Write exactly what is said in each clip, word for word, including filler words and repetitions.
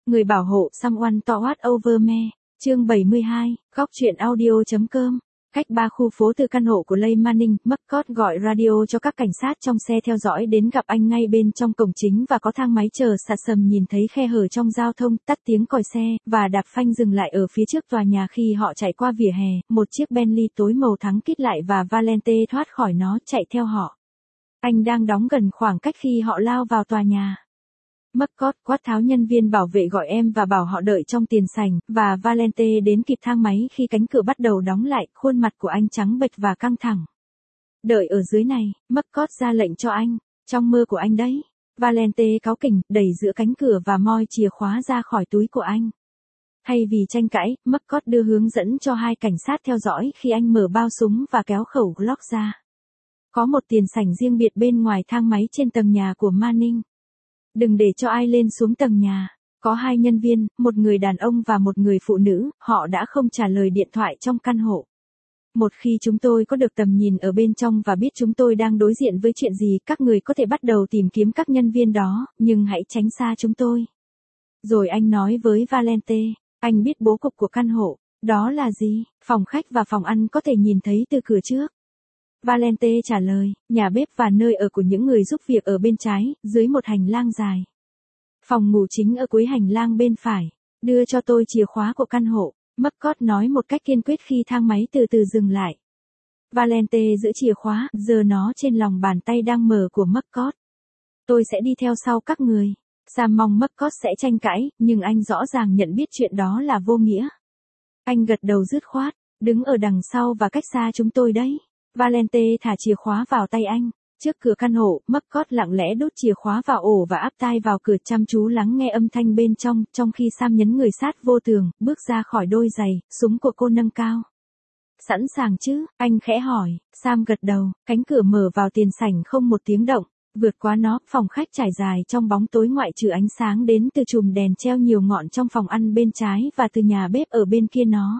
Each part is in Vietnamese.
Người bảo hộ someone to watch over me. Chương bảy mươi hai, góc truyện audio.com. Cách ba khu phố từ căn hộ của Leigh Manning, McCord gọi radio cho các cảnh sát trong xe theo dõi đến gặp anh ngay bên trong cổng chính và có thang máy chờ sạt sầm nhìn thấy khe hở trong giao thông, tắt tiếng còi xe, và đạp phanh dừng lại ở phía trước tòa nhà khi họ chạy qua vỉa hè, một chiếc Bentley tối màu thắng kít lại và Valente thoát khỏi nó chạy theo họ. Anh đang đóng gần khoảng cách khi họ lao vào tòa nhà. McCord quát tháo nhân viên bảo vệ gọi em và bảo họ đợi trong tiền sảnh, và Valente đến kịp thang máy khi cánh cửa bắt đầu đóng lại, khuôn mặt của anh trắng bệch và căng thẳng. Đợi ở dưới này, McCord ra lệnh cho anh, trong mơ của anh đấy. Valente cáu kỉnh, đẩy giữa cánh cửa và moi chìa khóa ra khỏi túi của anh. Thay vì tranh cãi, McCord đưa hướng dẫn cho hai cảnh sát theo dõi khi anh mở bao súng và kéo khẩu Glock ra. Có một tiền sảnh riêng biệt bên ngoài thang máy trên tầng nhà của Manning. Đừng để cho ai lên xuống tầng nhà. Có hai nhân viên, một người đàn ông và một người phụ nữ, họ đã không trả lời điện thoại trong căn hộ. Một khi chúng tôi có được tầm nhìn ở bên trong và biết chúng tôi đang đối diện với chuyện gì, các người có thể bắt đầu tìm kiếm các nhân viên đó, nhưng hãy tránh xa chúng tôi. Rồi anh nói với Valente, anh biết bố cục của căn hộ, đó là gì? Phòng khách và phòng ăn có thể nhìn thấy từ cửa trước. Valente trả lời, nhà bếp và nơi ở của những người giúp việc ở bên trái, dưới một hành lang dài. Phòng ngủ chính ở cuối hành lang bên phải. Đưa cho tôi chìa khóa của căn hộ, McCord nói một cách kiên quyết khi thang máy từ từ dừng lại. Valente giữ chìa khóa, giơ nó trên lòng bàn tay đang mở của McCord. Tôi sẽ đi theo sau các người. Sam mong McCord sẽ tranh cãi, nhưng anh rõ ràng nhận biết chuyện đó là vô nghĩa. Anh gật đầu dứt khoát, đứng ở đằng sau và cách xa chúng tôi đấy. Valente thả chìa khóa vào tay anh. Trước cửa căn hộ, McCord lặng lẽ đút chìa khóa vào ổ và áp tai vào cửa chăm chú lắng nghe âm thanh bên trong, trong khi Sam nhấn người sát vô tường, bước ra khỏi đôi giày, súng của cô nâng cao. Sẵn sàng chứ? Anh khẽ hỏi. Sam gật đầu, cánh cửa mở vào tiền sảnh không một tiếng động. Vượt qua nó, phòng khách trải dài trong bóng tối ngoại trừ ánh sáng đến từ chùm đèn treo nhiều ngọn trong phòng ăn bên trái và từ nhà bếp ở bên kia nó.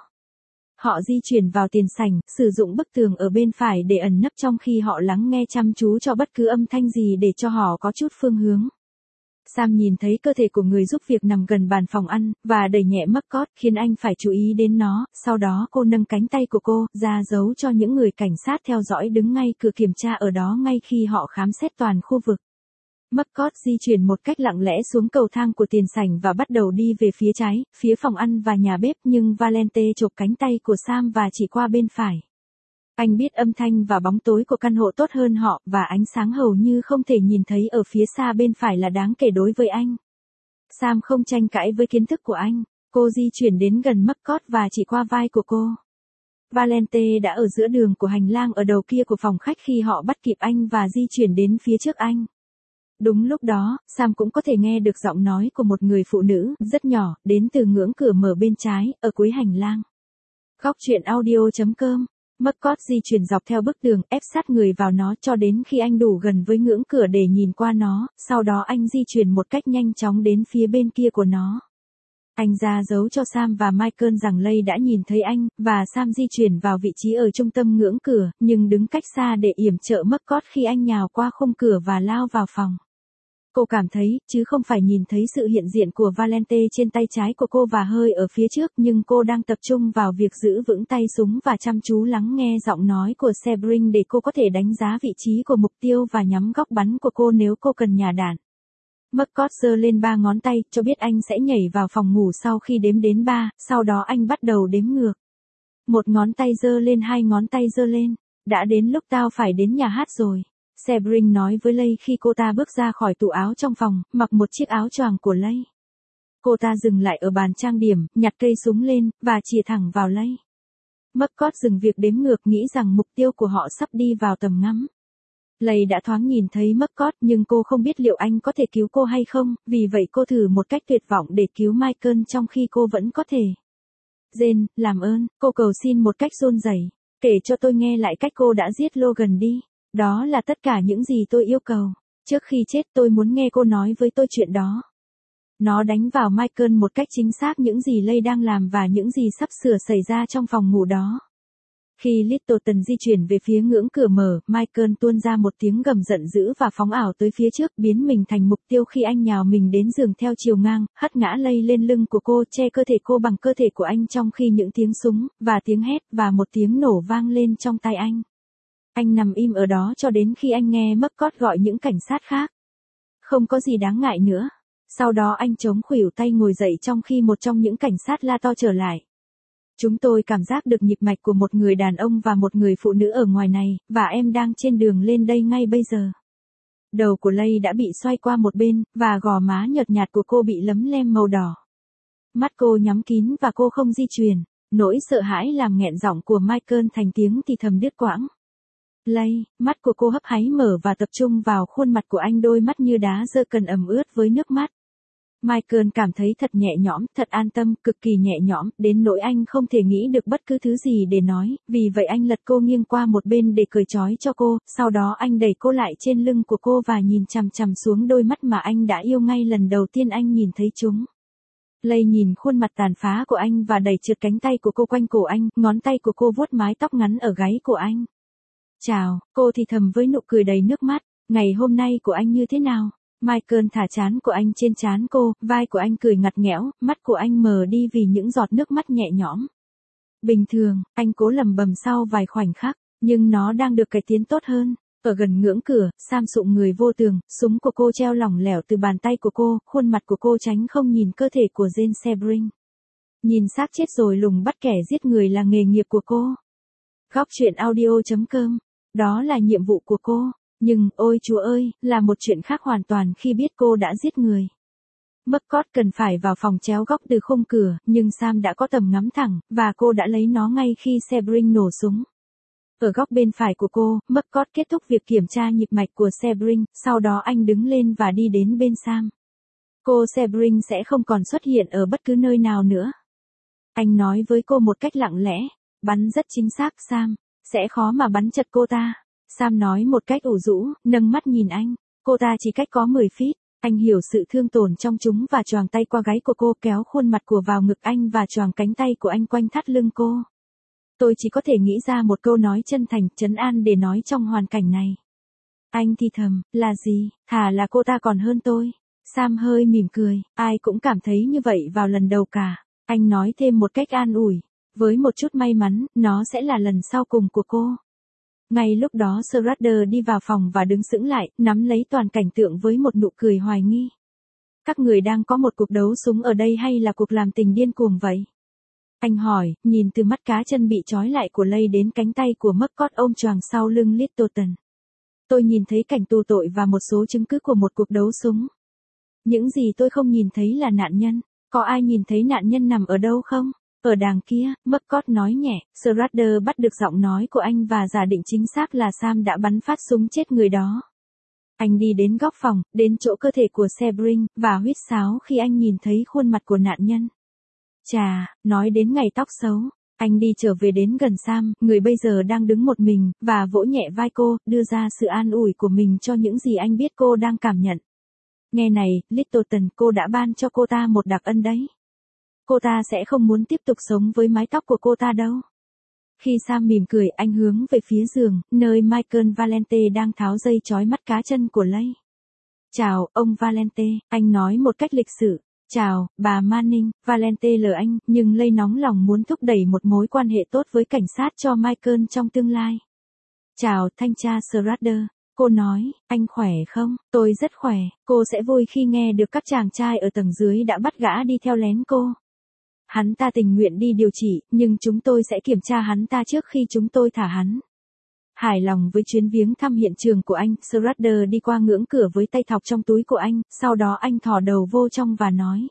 Họ di chuyển vào tiền sảnh, sử dụng bức tường ở bên phải để ẩn nấp trong khi họ lắng nghe chăm chú cho bất cứ âm thanh gì để cho họ có chút phương hướng. Sam nhìn thấy cơ thể của người giúp việc nằm gần bàn phòng ăn, và đẩy nhẹ McCord khiến anh phải chú ý đến nó, sau đó cô nâng cánh tay của cô, ra dấu cho những người cảnh sát theo dõi đứng ngay cửa kiểm tra ở đó ngay khi họ khám xét toàn khu vực. McCord di chuyển một cách lặng lẽ xuống cầu thang của tiền sảnh và bắt đầu đi về phía trái, phía phòng ăn và nhà bếp, nhưng Valente chộp cánh tay của Sam và chỉ qua bên phải. Anh biết âm thanh và bóng tối của căn hộ tốt hơn họ, và ánh sáng hầu như không thể nhìn thấy ở phía xa bên phải là đáng kể đối với anh. Sam không tranh cãi với kiến thức của anh, cô di chuyển đến gần McCord và chỉ qua vai của cô. Valente đã ở giữa đường của hành lang ở đầu kia của phòng khách khi họ bắt kịp anh và di chuyển đến phía trước anh. Đúng lúc đó, Sam cũng có thể nghe được giọng nói của một người phụ nữ, rất nhỏ, đến từ ngưỡng cửa mở bên trái, ở cuối hành lang. Góc truyện audio.com. McCord di chuyển dọc theo bức tường, ép sát người vào nó cho đến khi anh đủ gần với ngưỡng cửa để nhìn qua nó, sau đó anh di chuyển một cách nhanh chóng đến phía bên kia của nó. Anh ra dấu cho Sam và Michael rằng Leigh đã nhìn thấy anh, và Sam di chuyển vào vị trí ở trung tâm ngưỡng cửa, nhưng đứng cách xa để yểm trợ McCord khi anh nhào qua khung cửa và lao vào phòng. Cô cảm thấy, chứ không phải nhìn thấy sự hiện diện của Valente trên tay trái của cô và hơi ở phía trước, nhưng cô đang tập trung vào việc giữ vững tay súng và chăm chú lắng nghe giọng nói của Sebring để cô có thể đánh giá vị trí của mục tiêu và nhắm góc bắn của cô nếu cô cần nhả đạn. McCord giơ lên ba ngón tay, cho biết anh sẽ nhảy vào phòng ngủ sau khi đếm đến ba, sau đó anh bắt đầu đếm ngược. Một ngón tay giơ lên, hai ngón tay giơ lên. Đã đến lúc tao phải đến nhà hát rồi. Sebring nói với Leigh khi cô ta bước ra khỏi tủ áo trong phòng, mặc một chiếc áo choàng của Leigh. Cô ta dừng lại ở bàn trang điểm, nhặt cây súng lên, và chĩa thẳng vào Leigh. McCord dừng việc đếm ngược, nghĩ rằng mục tiêu của họ sắp đi vào tầm ngắm. Leigh đã thoáng nhìn thấy McCord, nhưng cô không biết liệu anh có thể cứu cô hay không, vì vậy cô thử một cách tuyệt vọng để cứu Michael trong khi cô vẫn có thể. Jane, làm ơn, cô cầu xin một cách run rẩy, kể cho tôi nghe lại cách cô đã giết Logan đi. Đó là tất cả những gì tôi yêu cầu. Trước khi chết tôi muốn nghe cô nói với tôi chuyện đó. Nó đánh vào Michael một cách chính xác những gì Leigh đang làm và những gì sắp sửa xảy ra trong phòng ngủ đó. Khi Littleton di chuyển về phía ngưỡng cửa mở, Michael tuôn ra một tiếng gầm giận dữ và phóng ảo tới phía trước, biến mình thành mục tiêu khi anh nhào mình đến giường theo chiều ngang, hất ngã Lay lên lưng của cô, che cơ thể cô bằng cơ thể của anh trong khi những tiếng súng, và tiếng hét, và một tiếng nổ vang lên trong tai anh. Anh nằm im ở đó cho đến khi anh nghe McCord gọi những cảnh sát khác. Không có gì đáng ngại nữa. Sau đó anh chống khuỷu tay ngồi dậy trong khi một trong những cảnh sát la to trở lại. Chúng tôi cảm giác được nhịp mạch của một người đàn ông và một người phụ nữ ở ngoài này, và em đang trên đường lên đây ngay bây giờ. Đầu của Lay đã bị xoay qua một bên, và gò má nhợt nhạt của cô bị lấm lem màu đỏ. Mắt cô nhắm kín và cô không di chuyển. Nỗi sợ hãi làm nghẹn giọng của Michael thành tiếng thì thầm đứt quãng. Lay, mắt của cô hấp háy mở và tập trung vào khuôn mặt của anh, đôi mắt như đá dơ cần ẩm ướt với nước mắt. Michael cảm thấy thật nhẹ nhõm, thật an tâm, cực kỳ nhẹ nhõm, đến nỗi anh không thể nghĩ được bất cứ thứ gì để nói, vì vậy anh lật cô nghiêng qua một bên để cởi trói cho cô, sau đó anh đẩy cô lại trên lưng của cô và nhìn chằm chằm xuống đôi mắt mà anh đã yêu ngay lần đầu tiên anh nhìn thấy chúng. Lay nhìn khuôn mặt tàn phá của anh và đẩy trượt cánh tay của cô quanh cổ anh, ngón tay của cô vuốt mái tóc ngắn ở gáy của anh. Chào, cô thì thầm với nụ cười đầy nước mắt, ngày hôm nay của anh như thế nào? Michael thả trán của anh trên trán cô, vai của anh cười ngặt nghẽo, mắt của anh mờ đi vì những giọt nước mắt nhẹ nhõm. Bình thường, anh cố lẩm bẩm sau vài khoảnh khắc, nhưng nó đang được cải tiến tốt hơn. Ở gần ngưỡng cửa, Sam sụng người vô tường, súng của cô treo lỏng lẻo từ bàn tay của cô, khuôn mặt của cô tránh không nhìn cơ thể của Jane Sebring. Nhìn xác chết rồi lùng bắt kẻ giết người là nghề nghiệp của cô. Góc truyện audio chấm com, đó là nhiệm vụ của cô. Nhưng, ôi Chúa ơi, là một chuyện khác hoàn toàn khi biết cô đã giết người. McCord cần phải vào phòng chéo góc từ khung cửa, nhưng Sam đã có tầm ngắm thẳng, và cô đã lấy nó ngay khi Sebring nổ súng. Ở góc bên phải của cô, McCord kết thúc việc kiểm tra nhịp mạch của Sebring, sau đó anh đứng lên và đi đến bên Sam. Cô Sebring sẽ không còn xuất hiện ở bất cứ nơi nào nữa. Anh nói với cô một cách lặng lẽ, bắn rất chính xác Sam, sẽ khó mà bắn chật cô ta. Sam nói một cách ủ rũ, nâng mắt nhìn anh, cô ta chỉ cách có mười feet, anh hiểu sự thương tổn trong chúng và choàng tay qua gáy của cô, kéo khuôn mặt của vào ngực anh và choàng cánh tay của anh quanh thắt lưng cô. Tôi chỉ có thể nghĩ ra một câu nói chân thành, trấn an để nói trong hoàn cảnh này. Anh thì thầm, là gì, thà là cô ta còn hơn tôi. Sam hơi mỉm cười, ai cũng cảm thấy như vậy vào lần đầu cả. Anh nói thêm một cách an ủi, với một chút may mắn, nó sẽ là lần sau cùng của cô. Ngay lúc đó Schrader đi vào phòng và đứng sững lại, nắm lấy toàn cảnh tượng với một nụ cười hoài nghi. Các người đang có một cuộc đấu súng ở đây hay là cuộc làm tình điên cuồng vậy? Anh hỏi, nhìn từ mắt cá chân bị trói lại của Lay đến cánh tay của McCord ôm choàng sau lưng Littleton. Tôi nhìn thấy cảnh tù tội và một số chứng cứ của một cuộc đấu súng. Những gì tôi không nhìn thấy là nạn nhân. Có ai nhìn thấy nạn nhân nằm ở đâu không? Ở đàng kia, McCord nói nhẹ. Schrader bắt được giọng nói của anh và giả định chính xác là Sam đã bắn phát súng chết người đó. Anh đi đến góc phòng, đến chỗ cơ thể của Sebring, và huýt sáo khi anh nhìn thấy khuôn mặt của nạn nhân. Chà, nói đến ngày tóc xấu, anh đi trở về đến gần Sam, người bây giờ đang đứng một mình, và vỗ nhẹ vai cô, đưa ra sự an ủi của mình cho những gì anh biết cô đang cảm nhận. Nghe này, Littleton, cô đã ban cho cô ta một đặc ân đấy. Cô ta sẽ không muốn tiếp tục sống với mái tóc của cô ta đâu. Khi Sam mỉm cười, anh hướng về phía giường, nơi Michael Valente đang tháo dây trói mắt cá chân của Lay. Chào, ông Valente, anh nói một cách lịch sự. Chào, bà Manning, Valente lờ anh, nhưng Lay nóng lòng muốn thúc đẩy một mối quan hệ tốt với cảnh sát cho Michael trong tương lai. Chào, thanh tra Schrader. Cô nói, anh khỏe không? Tôi rất khỏe, cô sẽ vui khi nghe được các chàng trai ở tầng dưới đã bắt gã đi theo lén cô. Hắn ta tình nguyện đi điều trị, nhưng chúng tôi sẽ kiểm tra hắn ta trước khi chúng tôi thả hắn. Hài lòng với chuyến viếng thăm hiện trường của anh, Schrader đi qua ngưỡng cửa với tay thọc trong túi của anh, sau đó anh thò đầu vô trong và nói.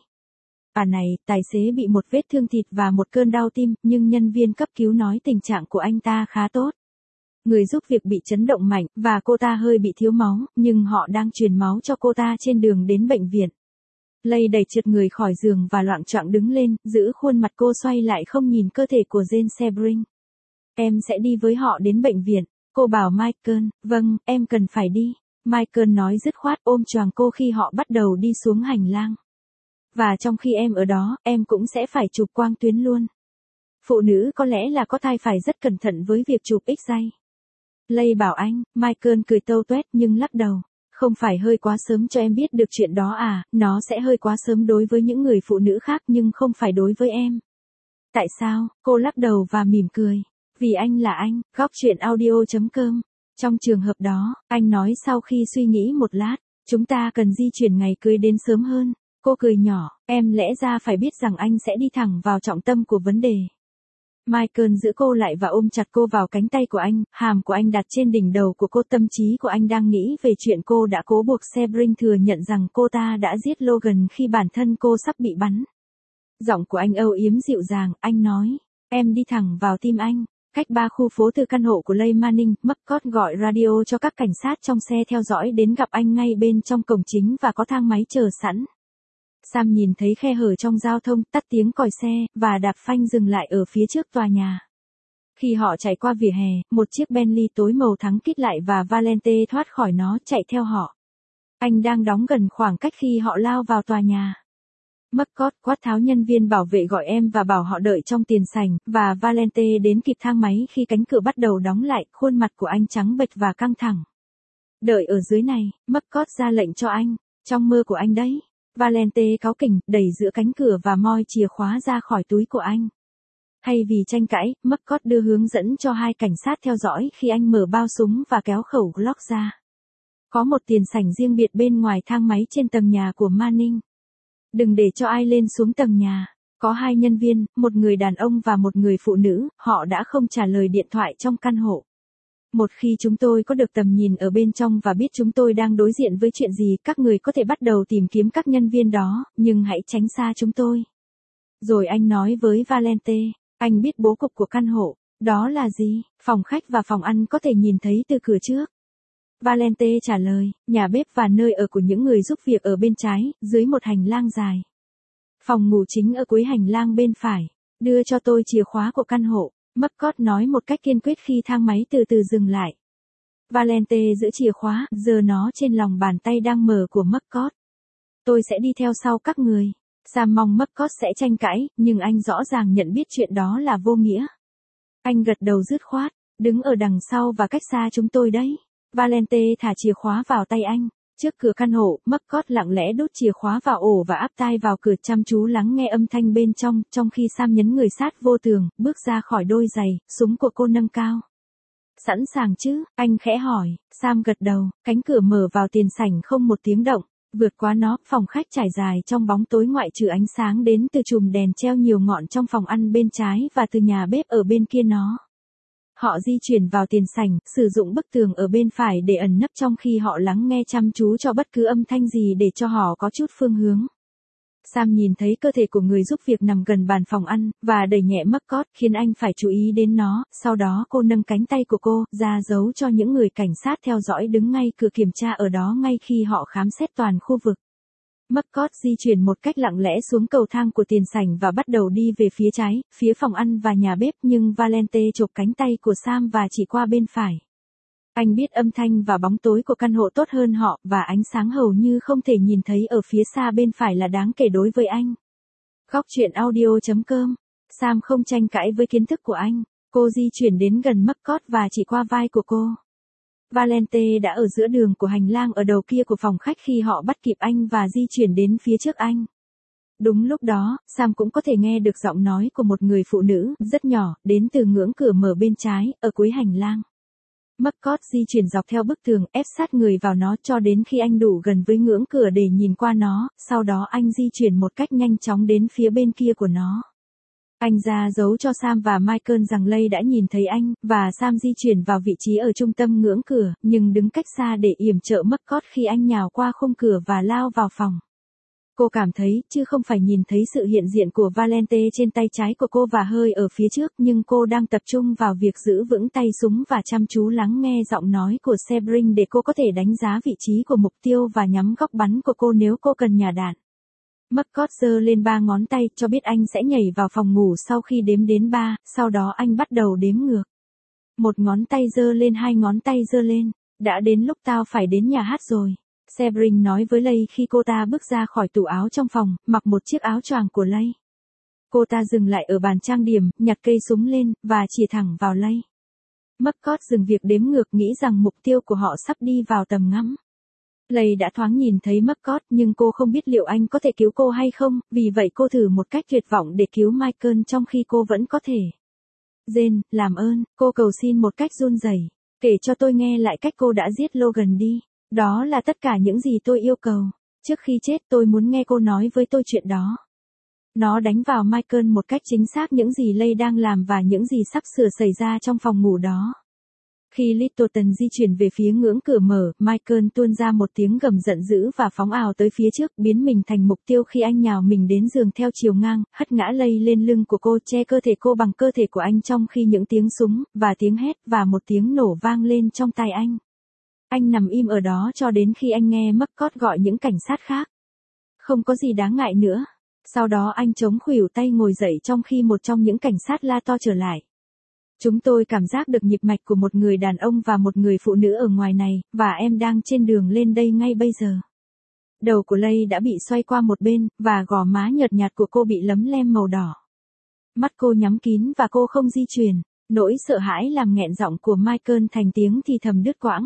À này, tài xế bị một vết thương thịt và một cơn đau tim, nhưng nhân viên cấp cứu nói tình trạng của anh ta khá tốt. Người giúp việc bị chấn động mạnh, và cô ta hơi bị thiếu máu, nhưng họ đang truyền máu cho cô ta trên đường đến bệnh viện. Lay đẩy trượt người khỏi giường và loạng choạng đứng lên, giữ khuôn mặt cô xoay lại không nhìn cơ thể của Jane Sebring. Em sẽ đi với họ đến bệnh viện, cô bảo Michael, vâng, em cần phải đi. Michael nói dứt khoát ôm choàng cô khi họ bắt đầu đi xuống hành lang. Và trong khi em ở đó, em cũng sẽ phải chụp quang tuyến luôn. Phụ nữ có lẽ là có thai phải rất cẩn thận với việc chụp X-ray. Lay bảo anh, Michael cười tâu tuét nhưng lắc đầu. Không phải hơi quá sớm cho em biết được chuyện đó à, nó sẽ hơi quá sớm đối với những người phụ nữ khác nhưng không phải đối với em. Tại sao? Cô lắc đầu và mỉm cười. Vì anh là anh, góc chuyện audio chấm com. Trong trường hợp đó, anh nói sau khi suy nghĩ một lát, chúng ta cần di chuyển ngày cưới đến sớm hơn. Cô cười nhỏ, em lẽ ra phải biết rằng anh sẽ đi thẳng vào trọng tâm của vấn đề. Michael giữ cô lại và ôm chặt cô vào cánh tay của anh, hàm của anh đặt trên đỉnh đầu của cô, tâm trí của anh đang nghĩ về chuyện cô đã cố buộc Sebring thừa nhận rằng cô ta đã giết Logan khi bản thân cô sắp bị bắn. Giọng của anh âu yếm dịu dàng, anh nói, em đi thẳng vào tim anh. Cách ba khu phố từ căn hộ của Leigh Manning, McCord gọi radio cho các cảnh sát trong xe theo dõi đến gặp anh ngay bên trong cổng chính và có thang máy chờ sẵn. Sam nhìn thấy khe hở trong giao thông, tắt tiếng còi xe, và đạp phanh dừng lại ở phía trước tòa nhà. Khi họ chạy qua vỉa hè, một chiếc Bentley tối màu thắng kít lại và Valente thoát khỏi nó chạy theo họ. Anh đang đóng gần khoảng cách khi họ lao vào tòa nhà. McCord quát tháo nhân viên bảo vệ gọi em và bảo họ đợi trong tiền sảnh, và Valente đến kịp thang máy khi cánh cửa bắt đầu đóng lại, khuôn mặt của anh trắng bệch và căng thẳng. Đợi ở dưới này, McCord ra lệnh cho anh, trong mơ của anh đấy. Valente cáu kỉnh, đẩy giữa cánh cửa và moi chìa khóa ra khỏi túi của anh. Thay vì tranh cãi, McCord đưa hướng dẫn cho hai cảnh sát theo dõi khi anh mở bao súng và kéo khẩu Glock ra. Có một tiền sảnh riêng biệt bên ngoài thang máy trên tầng nhà của Manning. Đừng để cho ai lên xuống tầng nhà. Có hai nhân viên, một người đàn ông và một người phụ nữ, họ đã không trả lời điện thoại trong căn hộ. Một khi chúng tôi có được tầm nhìn ở bên trong và biết chúng tôi đang đối diện với chuyện gì, các người có thể bắt đầu tìm kiếm các nhân viên đó, nhưng hãy tránh xa chúng tôi. Rồi anh nói với Valente, anh biết bố cục của căn hộ, đó là gì? Phòng khách và phòng ăn có thể nhìn thấy từ cửa trước. Valente trả lời, nhà bếp và nơi ở của những người giúp việc ở bên trái, dưới một hành lang dài. Phòng ngủ chính ở cuối hành lang bên phải. Đưa cho tôi chìa khóa của căn hộ. McCord nói một cách kiên quyết khi thang máy từ từ dừng lại. Valente giữ chìa khóa, giơ nó trên lòng bàn tay đang mở của McCord. Tôi sẽ đi theo sau các người. Sam mong McCord sẽ tranh cãi, nhưng anh rõ ràng nhận biết chuyện đó là vô nghĩa. Anh gật đầu dứt khoát, đứng ở đằng sau và cách xa chúng tôi đấy. Valente thả chìa khóa vào tay anh. Trước cửa căn hộ, McCord lặng lẽ đút chìa khóa vào ổ và áp tai vào cửa, chăm chú lắng nghe âm thanh bên trong, trong khi Sam nhấn người sát vô tường, bước ra khỏi đôi giày, súng của cô nâng cao. Sẵn sàng chứ? Anh khẽ hỏi. Sam gật đầu, cánh cửa mở vào tiền sảnh không một tiếng động. Vượt qua nó, phòng khách trải dài trong bóng tối ngoại trừ ánh sáng đến từ chùm đèn treo nhiều ngọn trong phòng ăn bên trái và từ nhà bếp ở bên kia nó. Họ di chuyển vào tiền sảnh, sử dụng bức tường ở bên phải để ẩn nấp trong khi họ lắng nghe chăm chú cho bất cứ âm thanh gì để cho họ có chút phương hướng. Sam nhìn thấy cơ thể của người giúp việc nằm gần bàn phòng ăn, và đẩy nhẹ McCord, khiến anh phải chú ý đến nó. Sau đó cô nâng cánh tay của cô, ra dấu cho những người cảnh sát theo dõi đứng ngay cửa kiểm tra ở đó ngay khi họ khám xét toàn khu vực. McCord di chuyển một cách lặng lẽ xuống cầu thang của tiền sảnh và bắt đầu đi về phía trái, phía phòng ăn và nhà bếp, nhưng Valente chộp cánh tay của Sam và chỉ qua bên phải. Anh biết âm thanh và bóng tối của căn hộ tốt hơn họ, và ánh sáng hầu như không thể nhìn thấy ở phía xa bên phải là đáng kể đối với anh. Góc chuyện audio chấm com. Sam không tranh cãi với kiến thức của anh. Cô di chuyển đến gần McCord và chỉ qua vai của cô. Valente đã ở giữa đường của hành lang ở đầu kia của phòng khách khi họ bắt kịp anh và di chuyển đến phía trước anh. Đúng lúc đó, Sam cũng có thể nghe được giọng nói của một người phụ nữ, rất nhỏ, đến từ ngưỡng cửa mở bên trái, ở cuối hành lang. McCord di chuyển dọc theo bức tường, ép sát người vào nó cho đến khi anh đủ gần với ngưỡng cửa để nhìn qua nó, sau đó anh di chuyển một cách nhanh chóng đến phía bên kia của nó. Anh ra dấu cho Sam và Michael rằng Leigh đã nhìn thấy anh, và Sam di chuyển vào vị trí ở trung tâm ngưỡng cửa, nhưng đứng cách xa để yểm trợ McCord khi anh nhào qua khung cửa và lao vào phòng. Cô cảm thấy, chứ không phải nhìn thấy sự hiện diện của Valente trên tay trái của cô và hơi ở phía trước, nhưng cô đang tập trung vào việc giữ vững tay súng và chăm chú lắng nghe giọng nói của Sebring để cô có thể đánh giá vị trí của mục tiêu và nhắm góc bắn của cô nếu cô cần nhả đạn. McCord giơ lên ba ngón tay, cho biết anh sẽ nhảy vào phòng ngủ sau khi đếm đến ba, sau đó anh bắt đầu đếm ngược. Một ngón tay giơ lên, hai ngón tay giơ lên. Đã đến lúc tao phải đến nhà hát rồi. Sebring nói với Leigh khi cô ta bước ra khỏi tủ áo trong phòng, mặc một chiếc áo choàng của Leigh. Cô ta dừng lại ở bàn trang điểm, nhặt cây súng lên, và chỉ thẳng vào Lay. McCord dừng việc đếm ngược nghĩ rằng mục tiêu của họ sắp đi vào tầm ngắm. Lay đã thoáng nhìn thấy McCord nhưng cô không biết liệu anh có thể cứu cô hay không, vì vậy cô thử một cách tuyệt vọng để cứu Michael trong khi cô vẫn có thể. Jane, làm ơn, cô cầu xin một cách run rẩy, kể cho tôi nghe lại cách cô đã giết Logan đi. Đó là tất cả những gì tôi yêu cầu. Trước khi chết tôi muốn nghe cô nói với tôi chuyện đó. Nó đánh vào Michael một cách chính xác những gì Lay đang làm và những gì sắp sửa xảy ra trong phòng ngủ đó. Khi Littleton di chuyển về phía ngưỡng cửa mở, Michael tuôn ra một tiếng gầm giận dữ và phóng ào tới phía trước, biến mình thành mục tiêu khi anh nhào mình đến giường theo chiều ngang, hất ngã Lay lên lưng của cô, che cơ thể cô bằng cơ thể của anh trong khi những tiếng súng, và tiếng hét, và một tiếng nổ vang lên trong tai anh. Anh nằm im ở đó cho đến khi anh nghe McCord gọi những cảnh sát khác. Không có gì đáng ngại nữa. Sau đó anh chống khuỷu tay ngồi dậy trong khi một trong những cảnh sát la to trở lại. Chúng tôi cảm giác được nhịp mạch của một người đàn ông và một người phụ nữ ở ngoài này, và em đang trên đường lên đây ngay bây giờ. Đầu của Lay đã bị xoay qua một bên, và gò má nhợt nhạt của cô bị lấm lem màu đỏ. Mắt cô nhắm kín và cô không di chuyển. Nỗi sợ hãi làm nghẹn giọng của Michael thành tiếng thì thầm đứt quãng.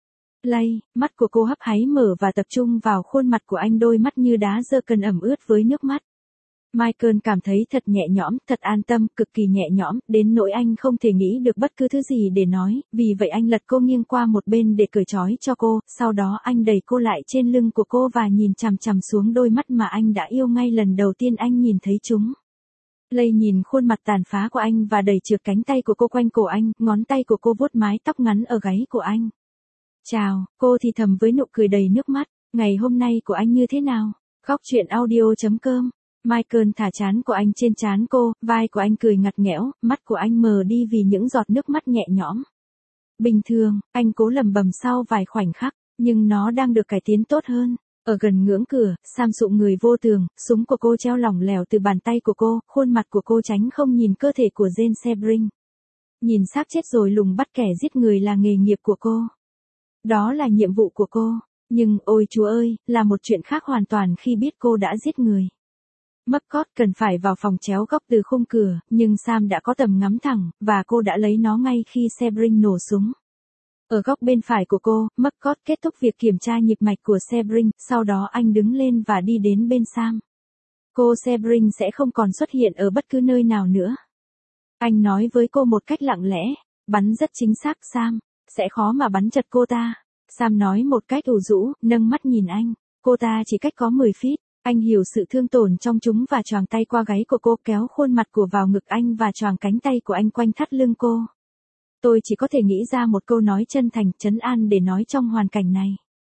Lay, mắt của cô hấp háy mở và tập trung vào khuôn mặt của anh, đôi mắt như đá dơ cần ẩm ướt với nước mắt. Michael cảm thấy thật nhẹ nhõm, thật an tâm, cực kỳ nhẹ nhõm, đến nỗi anh không thể nghĩ được bất cứ thứ gì để nói, vì vậy anh lật cô nghiêng qua một bên để cởi trói cho cô, sau đó anh đẩy cô lại trên lưng của cô và nhìn chằm chằm xuống đôi mắt mà anh đã yêu ngay lần đầu tiên anh nhìn thấy chúng. Lay nhìn khuôn mặt tàn phá của anh và đẩy trượt cánh tay của cô quanh cổ anh, ngón tay của cô vuốt mái tóc ngắn ở gáy của anh. Chào, cô thì thầm với nụ cười đầy nước mắt, ngày hôm nay của anh như thế nào? Khóc chuyện audio chấm com. Michael thả trán của anh trên trán cô, vai của anh cười ngặt nghẽo, mắt của anh mờ đi vì những giọt nước mắt nhẹ nhõm. Bình thường, anh cố lẩm bẩm sau vài khoảnh khắc, nhưng nó đang được cải tiến tốt hơn. Ở gần ngưỡng cửa, Sam sụng người vô tường, súng của cô treo lỏng lẻo từ bàn tay của cô, khuôn mặt của cô tránh không nhìn cơ thể của Jane Sebring. Nhìn xác chết rồi lùng bắt kẻ giết người là nghề nghiệp của cô. Đó là nhiệm vụ của cô, nhưng ôi Chúa ơi, là một chuyện khác hoàn toàn khi biết cô đã giết người. McCord cần phải vào phòng chéo góc từ khung cửa, nhưng Sam đã có tầm ngắm thẳng, và cô đã lấy nó ngay khi Sebring nổ súng. Ở góc bên phải của cô, McCord kết thúc việc kiểm tra nhịp mạch của Sebring, sau đó anh đứng lên và đi đến bên Sam. Cô Sebring sẽ không còn xuất hiện ở bất cứ nơi nào nữa. Anh nói với cô một cách lặng lẽ, bắn rất chính xác Sam, sẽ khó mà bắn chật cô ta. Sam nói một cách ủ rũ, nâng mắt nhìn anh, cô ta chỉ cách có mười feet. Anh hiểu sự thương tổn trong chúng và choàng tay qua gáy của cô, kéo khuôn mặt của vào ngực anh và choàng cánh tay của anh quanh thắt lưng cô. Tôi chỉ có thể nghĩ ra một câu nói chân thành, trấn an để nói trong hoàn cảnh này.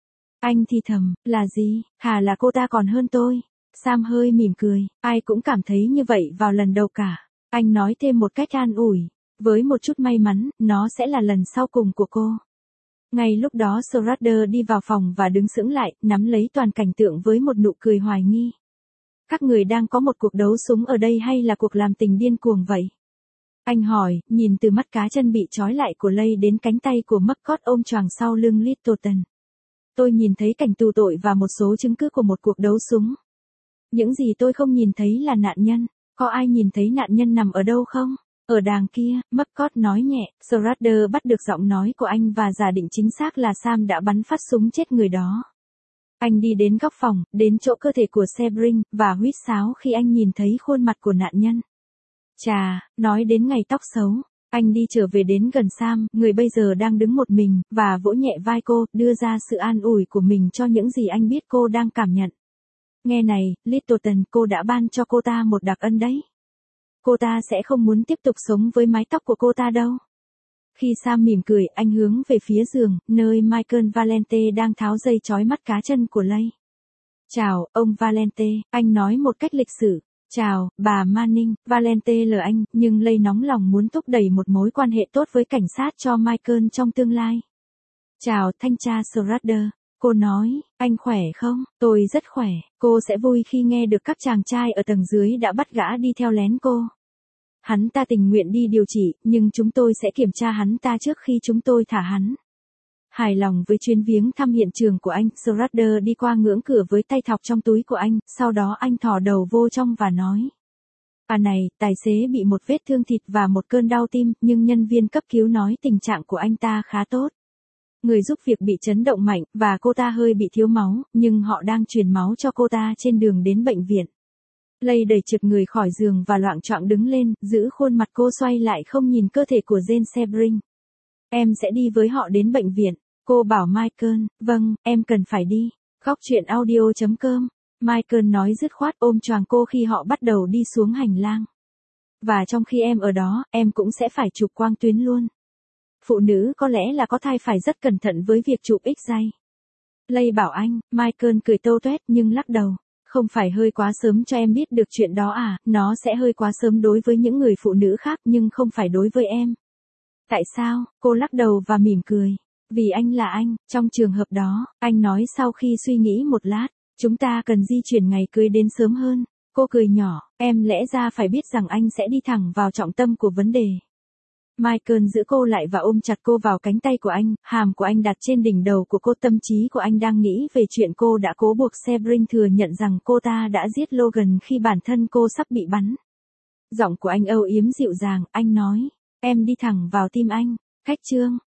Anh thì thầm, là gì, hà là cô ta còn hơn tôi. Sam hơi mỉm cười, ai cũng cảm thấy như vậy vào lần đầu cả. Anh nói thêm một cách an ủi, với một chút may mắn, nó sẽ là lần sau cùng của cô. Ngay lúc đó Schrader đi vào phòng và đứng sững lại, nắm lấy toàn cảnh tượng với một nụ cười hoài nghi. Các người đang có một cuộc đấu súng ở đây hay là cuộc làm tình điên cuồng vậy? Anh hỏi, nhìn từ mắt cá chân bị trói lại của Lay đến cánh tay của McCord ôm choàng sau lưng Littleton. Tôi nhìn thấy cảnh tù tội và một số chứng cứ của một cuộc đấu súng. Những gì tôi không nhìn thấy là nạn nhân. Có ai nhìn thấy nạn nhân nằm ở đâu không? Ở đàng kia, McCord nói nhẹ. Schrader bắt được giọng nói của anh và giả định chính xác là Sam đã bắn phát súng chết người đó. Anh đi đến góc phòng, đến chỗ cơ thể của Sebring, và huýt sáo khi anh nhìn thấy khuôn mặt của nạn nhân. Chà, nói đến ngày tóc xấu, anh đi trở về đến gần Sam, người bây giờ đang đứng một mình, và vỗ nhẹ vai cô, đưa ra sự an ủi của mình cho những gì anh biết cô đang cảm nhận. Nghe này, Littleton, cô đã ban cho cô ta một đặc ân đấy. Cô ta sẽ không muốn tiếp tục sống với mái tóc của cô ta đâu. Khi Sam mỉm cười, anh hướng về phía giường, nơi Michael Valente đang tháo dây trói mắt cá chân của Lay. Chào, ông Valente, anh nói một cách lịch sự. Chào, bà Manning, Valente lờ anh, nhưng Lay nóng lòng muốn thúc đẩy một mối quan hệ tốt với cảnh sát cho Michael trong tương lai. Chào, thanh tra Schrader. Cô nói, anh khỏe không? Tôi rất khỏe, cô sẽ vui khi nghe được các chàng trai ở tầng dưới đã bắt gã đi theo lén cô. Hắn ta tình nguyện đi điều trị, nhưng chúng tôi sẽ kiểm tra hắn ta trước khi chúng tôi thả hắn. Hài lòng với chuyến viếng thăm hiện trường của anh, Schrader đi qua ngưỡng cửa với tay thọc trong túi của anh, sau đó anh thò đầu vô trong và nói. À này, tài xế bị một vết thương thịt và một cơn đau tim, nhưng nhân viên cấp cứu nói tình trạng của anh ta khá tốt. Người giúp việc bị chấn động mạnh, và cô ta hơi bị thiếu máu, nhưng họ đang truyền máu cho cô ta trên đường đến bệnh viện. Lay đẩy trượt người khỏi giường và loạng choạng đứng lên, giữ khuôn mặt cô xoay lại không nhìn cơ thể của Jane Sebring. Em sẽ đi với họ đến bệnh viện. Cô bảo Michael, vâng, em cần phải đi. Khóc chuyện audio chấm com. Michael nói dứt khoát ôm choàng cô khi họ bắt đầu đi xuống hành lang. Và trong khi em ở đó, em cũng sẽ phải chụp quang tuyến luôn. Phụ nữ có lẽ là có thai phải rất cẩn thận với việc chụp X-ray. Lay bảo anh, Michael cười tâu tuét nhưng lắc đầu. Không phải hơi quá sớm cho em biết được chuyện đó à, nó sẽ hơi quá sớm đối với những người phụ nữ khác nhưng không phải đối với em. Tại sao? Cô lắc đầu và mỉm cười. Vì anh là anh, trong trường hợp đó, anh nói sau khi suy nghĩ một lát, chúng ta cần di chuyển ngày cưới đến sớm hơn. Cô cười nhỏ, em lẽ ra phải biết rằng anh sẽ đi thẳng vào trọng tâm của vấn đề. Michael giữ cô lại và ôm chặt cô vào cánh tay của anh, hàm của anh đặt trên đỉnh đầu của cô, tâm trí của anh đang nghĩ về chuyện cô đã cố buộc Sebring thừa nhận rằng cô ta đã giết Logan khi bản thân cô sắp bị bắn. Giọng của anh âu yếm dịu dàng, anh nói, em đi thẳng vào tim anh. Khách chương